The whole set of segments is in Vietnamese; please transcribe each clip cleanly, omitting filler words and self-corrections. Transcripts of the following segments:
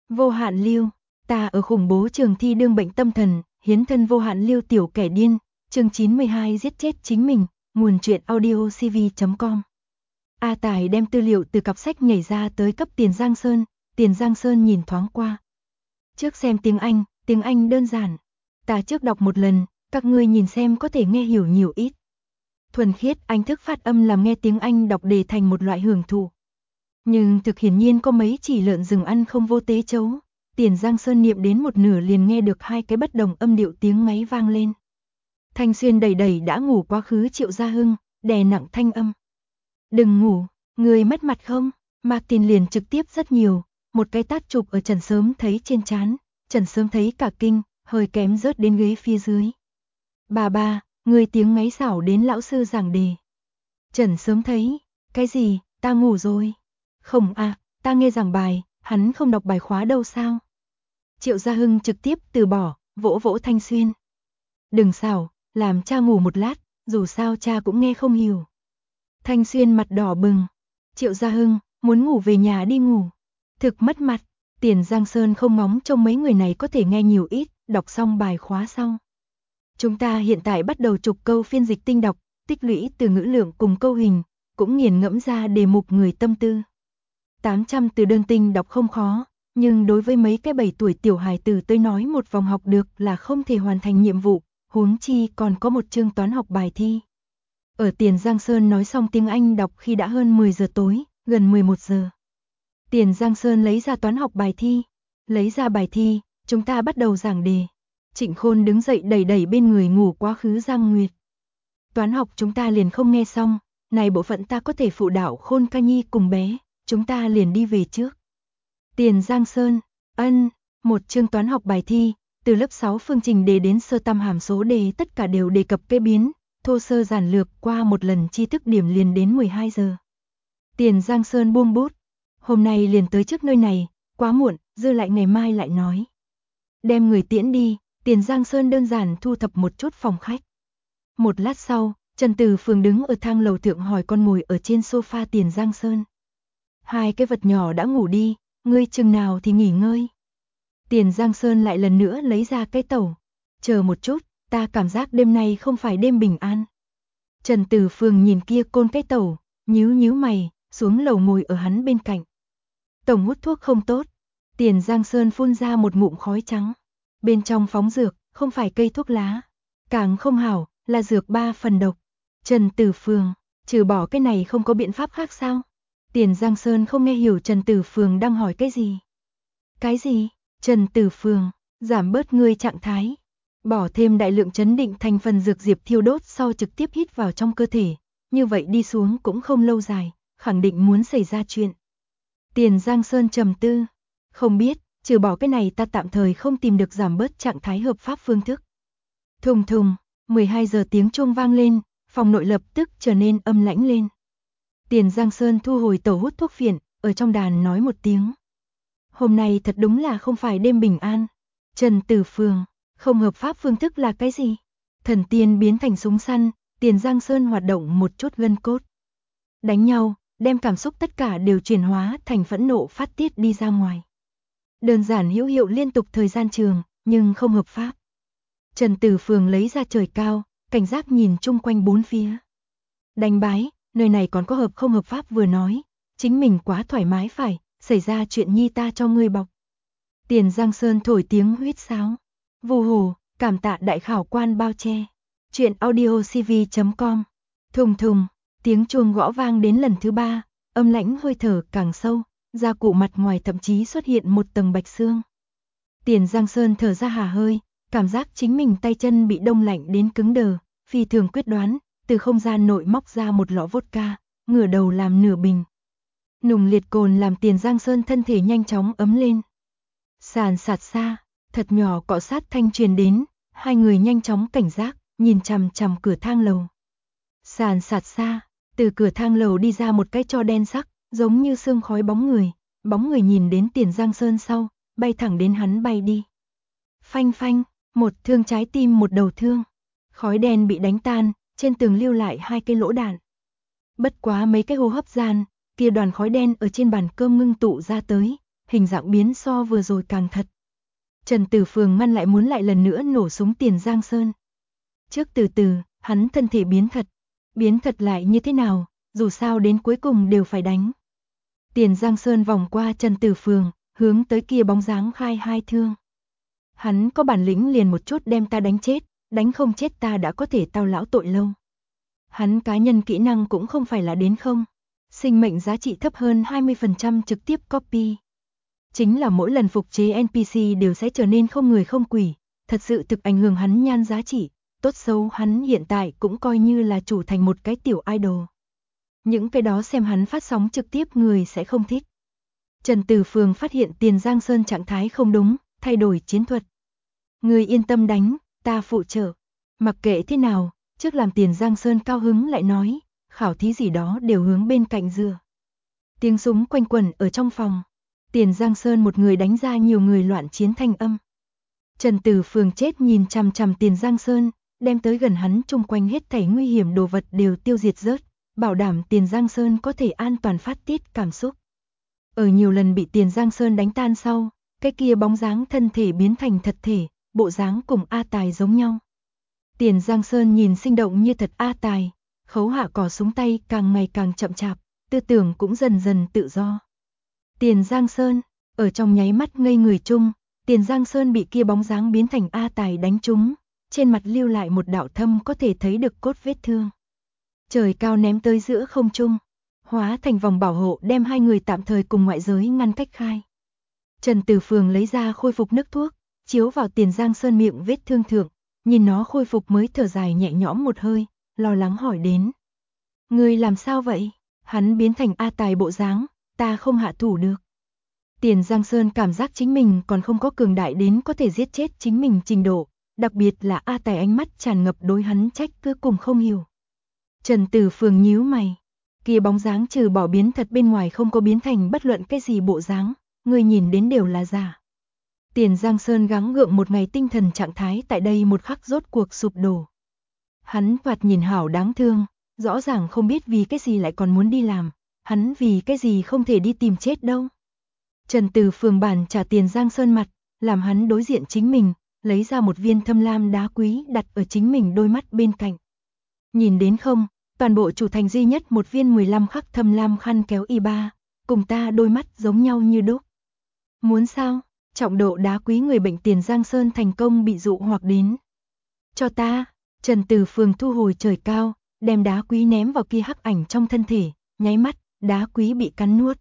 Vô hạn lưu, ta ở khủng bố trường thi đương bệnh tâm thần, hiến thân vô hạn lưu tiểu kẻ điên, chương 92 giết chết chính mình, nguồn truyện audiocv.com. A Tài đem tư liệu từ cặp sách nhảy ra tới cấp Tiền Giang Sơn nhìn thoáng qua. Trước xem tiếng Anh đơn giản. Ta trước đọc một lần, các ngươi nhìn xem có thể nghe hiểu nhiều ít. Thuần khiết Anh thức phát âm làm nghe tiếng Anh đọc đề thành một loại hưởng thụ. Nhưng thực hiển nhiên có mấy chỉ lợn rừng ăn không vô tế chấu. Tiền Giang Sơn niệm đến một nửa liền nghe được hai cái bất đồng âm điệu tiếng máy vang lên. Thanh Xuyên đẩy đã ngủ quá khứ Triệu Gia Hưng, đè nặng thanh âm. Đừng ngủ, người mất mặt không? Martin liền trực tiếp rất nhiều, một cái tát chụp ở Trần Sớm thấy trên trán, Trần Sớm thấy cả kinh, hơi kém rớt đến ghế phía dưới. Bà, người tiếng máy xảo đến lão sư giảng đề. Trần Sớm thấy, cái gì, ta ngủ rồi. Không à, ta nghe giảng bài, hắn không đọc bài khóa đâu sao? Triệu Gia Hưng trực tiếp từ bỏ, vỗ Thanh Xuyên. Đừng xảo, làm cha ngủ một lát, dù sao cha cũng nghe không hiểu. Thanh Xuyên mặt đỏ bừng. Triệu Gia Hưng, muốn ngủ về nhà đi ngủ. Thực mất mặt, Tiền Giang Sơn không ngóng trông mấy người này có thể nghe nhiều ít, đọc xong bài khóa xong. Chúng ta hiện tại bắt đầu chục câu phiên dịch tinh đọc, tích lũy từ ngữ lượng cùng câu hình, cũng nghiền ngẫm ra đề mục người tâm tư. 800 từ đơn tinh đọc không khó, nhưng đối với mấy cái 7 tuổi tiểu hài tử tới nói một vòng học được là không thể hoàn thành nhiệm vụ, huống chi còn có một chương toán học bài thi. Ở Tiền Giang Sơn nói xong tiếng Anh đọc khi đã hơn 10 giờ tối, gần 11 giờ. Tiền Giang Sơn lấy ra toán học bài thi. Lấy ra bài thi, chúng ta bắt đầu giảng đề. Trịnh Khôn đứng dậy đẩy bên người ngủ quá khứ Giang Nguyệt. Toán học chúng ta liền không nghe xong, này bộ phận ta có thể phụ đạo Khôn ca nhi cùng bé, chúng ta liền đi về trước. Tiền Giang Sơn, một chương toán học bài thi, từ lớp 6 phương trình đề đến sơ tam hàm số đề tất cả đều đề cập cây biến, thô sơ giản lược qua một lần tri thức điểm liền đến 12 giờ. Tiền Giang Sơn buông bút, hôm nay liền tới trước nơi này, quá muộn, dư lại ngày mai lại nói. Đem người tiễn đi, Tiền Giang Sơn đơn giản thu thập một chút phòng khách. Một lát sau, Trần Từ Phường đứng ở thang lầu thượng hỏi con ngồi ở trên sofa Tiền Giang Sơn. Hai cái vật nhỏ đã ngủ đi, ngươi chừng nào thì nghỉ ngơi. Tiền Giang Sơn lại lần nữa lấy ra cái tẩu. Chờ một chút, ta cảm giác đêm nay không phải đêm bình an. Trần Từ Phường nhìn kia côn cái tẩu, nhíu mày, xuống lầu ngồi ở hắn bên cạnh. Tổng hút thuốc không tốt. Tiền Giang Sơn phun ra một ngụm khói trắng. Bên trong phóng dược, không phải cây thuốc lá. Càng không hảo, là dược 3 phần độc. Trần Từ Phường, trừ bỏ cái này không có biện pháp khác sao? Tiền Giang Sơn không nghe hiểu Trần Từ Phường đang hỏi cái gì. Cái gì? Trần Từ Phường, giảm bớt ngươi trạng thái. Bỏ thêm đại lượng chấn định thành phần dược diệp thiêu đốt sau trực tiếp hít vào trong cơ thể. Như vậy đi xuống cũng không lâu dài, khẳng định muốn xảy ra chuyện. Tiền Giang Sơn trầm tư. Không biết, trừ bỏ cái này ta tạm thời không tìm được giảm bớt trạng thái hợp pháp phương thức. Thùng, 12 giờ tiếng chuông vang lên, phòng nội lập tức trở nên âm lãnh lên. Tiền Giang Sơn thu hồi tẩu hút thuốc phiện, ở trong đàn nói một tiếng. Hôm nay thật đúng là không phải đêm bình an. Trần Từ Phường, không hợp pháp phương thức là cái gì? Thần tiên biến thành súng săn, Tiền Giang Sơn hoạt động một chút gân cốt. Đánh nhau, đem cảm xúc tất cả đều chuyển hóa thành phẫn nộ phát tiết đi ra ngoài. Đơn giản hữu hiệu liên tục thời gian trường, nhưng không hợp pháp. Trần Từ Phường lấy ra trời cao, cảnh giác nhìn chung quanh bốn phía. Đánh bái, nơi này còn có hợp không hợp pháp vừa nói, chính mình quá thoải mái phải, xảy ra chuyện nhi ta cho ngươi bọc. Tiền Giang Sơn thổi tiếng huýt sáo. Vù hù, cảm tạ đại khảo quan bao che. Chuyện audiocv.com. Thùng, tiếng chuông gõ vang đến lần thứ 3, âm lãnh hơi thở càng sâu, da cụ mặt ngoài thậm chí xuất hiện một tầng bạch xương. Tiền Giang Sơn thở ra hà hơi, cảm giác chính mình tay chân bị đông lạnh đến cứng đờ, phi thường quyết đoán, từ không gian nội móc ra một lọ vodka, ngửa đầu làm nửa bình. Nùng liệt cồn làm Tiền Giang Sơn thân thể nhanh chóng ấm lên. Sàn sạt xa, thật nhỏ cọ sát thanh truyền đến, hai người nhanh chóng cảnh giác, nhìn chằm cửa thang lầu. Sàn sạt xa, từ cửa thang lầu đi ra một cái tro đen sắc, giống như sương khói bóng người nhìn đến Tiền Giang Sơn sau, bay thẳng đến hắn bay đi. Phanh, một thương trái tim một đầu thương. Khói đen bị đánh tan, trên tường lưu lại 2 cái lỗ đạn. Bất quá mấy cái hô hấp gian, kia đoàn khói đen ở trên bàn cơm ngưng tụ ra tới, hình dạng biến so vừa rồi càng thật. Trần Tử Phường ngăn lại muốn lại lần nữa nổ súng Tiền Giang Sơn. Trước từ từ, hắn thân thể biến thật lại như thế nào, dù sao đến cuối cùng đều phải đánh. Tiền Giang Sơn vòng qua Trần Tử Phường, hướng tới kia bóng dáng khai 2 thương. Hắn có bản lĩnh liền một chút đem ta đánh chết, đánh không chết ta đã có thể tao lão tội lâu. Hắn cá nhân kỹ năng cũng không phải là đến không. Sinh mệnh giá trị thấp hơn 20% trực tiếp copy. Chính là mỗi lần phục chế NPC đều sẽ trở nên không người không quỷ, thật sự thực ảnh hưởng hắn nhan giá trị, tốt xấu hắn hiện tại cũng coi như là chủ thành một cái tiểu idol. Những cái đó xem hắn phát sóng trực tiếp người sẽ không thích. Trần Tử Phường phát hiện Tiền Giang Sơn trạng thái không đúng, thay đổi chiến thuật. Người yên tâm đánh, ta phụ trợ. Mặc kệ thế nào, trước làm Tiền Giang Sơn cao hứng lại nói, khảo thí gì đó đều hướng bên cạnh dừa. Tiếng súng quanh quẩn ở trong phòng. Tiền Giang Sơn một người đánh ra nhiều người loạn chiến thanh âm. Trần Tử Phường chết nhìn chằm chằm Tiền Giang Sơn, đem tới gần hắn chung quanh hết thảy nguy hiểm đồ vật đều tiêu diệt rớt, bảo đảm Tiền Giang Sơn có thể an toàn phát tiết cảm xúc. Ở nhiều lần bị Tiền Giang Sơn đánh tan sau, cái kia bóng dáng thân thể biến thành thật thể, bộ dáng cùng A Tài giống nhau. Tiền Giang Sơn nhìn sinh động như thật A Tài, khấu hạ cò súng tay càng ngày càng chậm chạp, tư tưởng cũng dần dần tự do. Tiền Giang Sơn, ở trong nháy mắt ngây người chung, Tiền Giang Sơn bị kia bóng dáng biến thành A Tài đánh trúng, trên mặt lưu lại một đạo thâm có thể thấy được cốt vết thương. Trời cao ném tới giữa không trung, hóa thành vòng bảo hộ đem hai người tạm thời cùng ngoại giới ngăn cách khai. Trần Tử Phường lấy ra khôi phục nước thuốc, chiếu vào Tiền Giang Sơn miệng vết thương thượng, nhìn nó khôi phục mới thở dài nhẹ nhõm một hơi, lo lắng hỏi đến. Ngươi làm sao vậy? Hắn biến thành A Tài bộ dáng, ta không hạ thủ được. Tiền Giang Sơn cảm giác chính mình còn không có cường đại đến có thể giết chết chính mình trình độ, đặc biệt là A Tài ánh mắt tràn ngập đối hắn trách cứ cùng không hiểu. Trần Tử Phường nhíu mày, kia bóng dáng trừ bỏ biến thật bên ngoài không có biến thành bất luận cái gì bộ dáng, người nhìn đến đều là giả. Tiền Giang Sơn gắng gượng một ngày tinh thần trạng thái tại đây một khắc rốt cuộc sụp đổ. Hắn thoạt nhìn hảo đáng thương, rõ ràng không biết vì cái gì lại còn muốn đi làm, hắn vì cái gì không thể đi tìm chết đâu. Trần Tử Phường bản trả Tiền Giang Sơn mặt, làm hắn đối diện chính mình, lấy ra một viên thâm lam đá quý đặt ở chính mình đôi mắt bên cạnh. Nhìn đến không, toàn bộ chủ thành duy nhất một viên 15 khắc thâm lam khăn kéo y3, cùng ta đôi mắt giống nhau như đúc. Muốn sao? Trọng độ đá quý người bệnh Tiền Giang Sơn thành công bị dụ hoặc đến. Cho ta, Trần Tử Phường thu hồi trời cao, đem đá quý ném vào kia hắc ảnh trong thân thể, nháy mắt, đá quý bị cắn nuốt.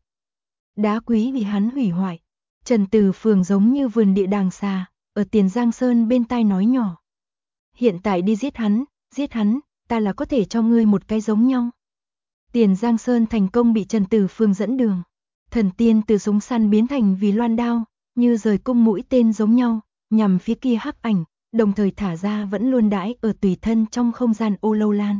Đá quý bị hắn hủy hoại. Trần Tử Phường giống như vườn địa đàng xà, ở Tiền Giang Sơn bên tai nói nhỏ. Hiện tại đi giết hắn, ta là có thể cho ngươi một cái giống nhau. Tiền Giang Sơn thành công bị Trần Tử Phường dẫn đường. Thần tiên từ súng săn biến thành vì loan đao, như rời cung mũi tên giống nhau, nhằm phía kia hắc ảnh, đồng thời thả ra vẫn luôn đãi ở tùy thân trong không gian ô lâu lan.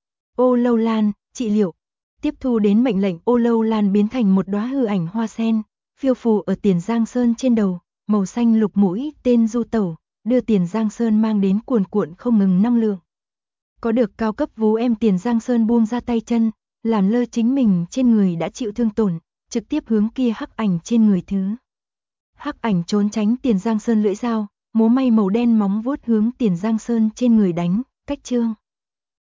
Ô lâu lan, trị liệu. Tiếp thu đến mệnh lệnh ô lâu lan biến thành một đóa hư ảnh hoa sen, phiêu phù ở Tiền Giang Sơn trên đầu, màu xanh lục mũi tên du tẩu, đưa Tiền Giang Sơn mang đến cuồn cuộn không ngừng năng lượng. Có được cao cấp vú em Tiền Giang Sơn buông ra tay chân, làm lơ chính mình trên người đã chịu thương tổn, trực tiếp hướng kia hắc ảnh trên người thứ. Hắc ảnh trốn tránh Tiền Giang Sơn lưỡi dao, múa may màu đen móng vuốt hướng Tiền Giang Sơn trên người đánh, cách chương.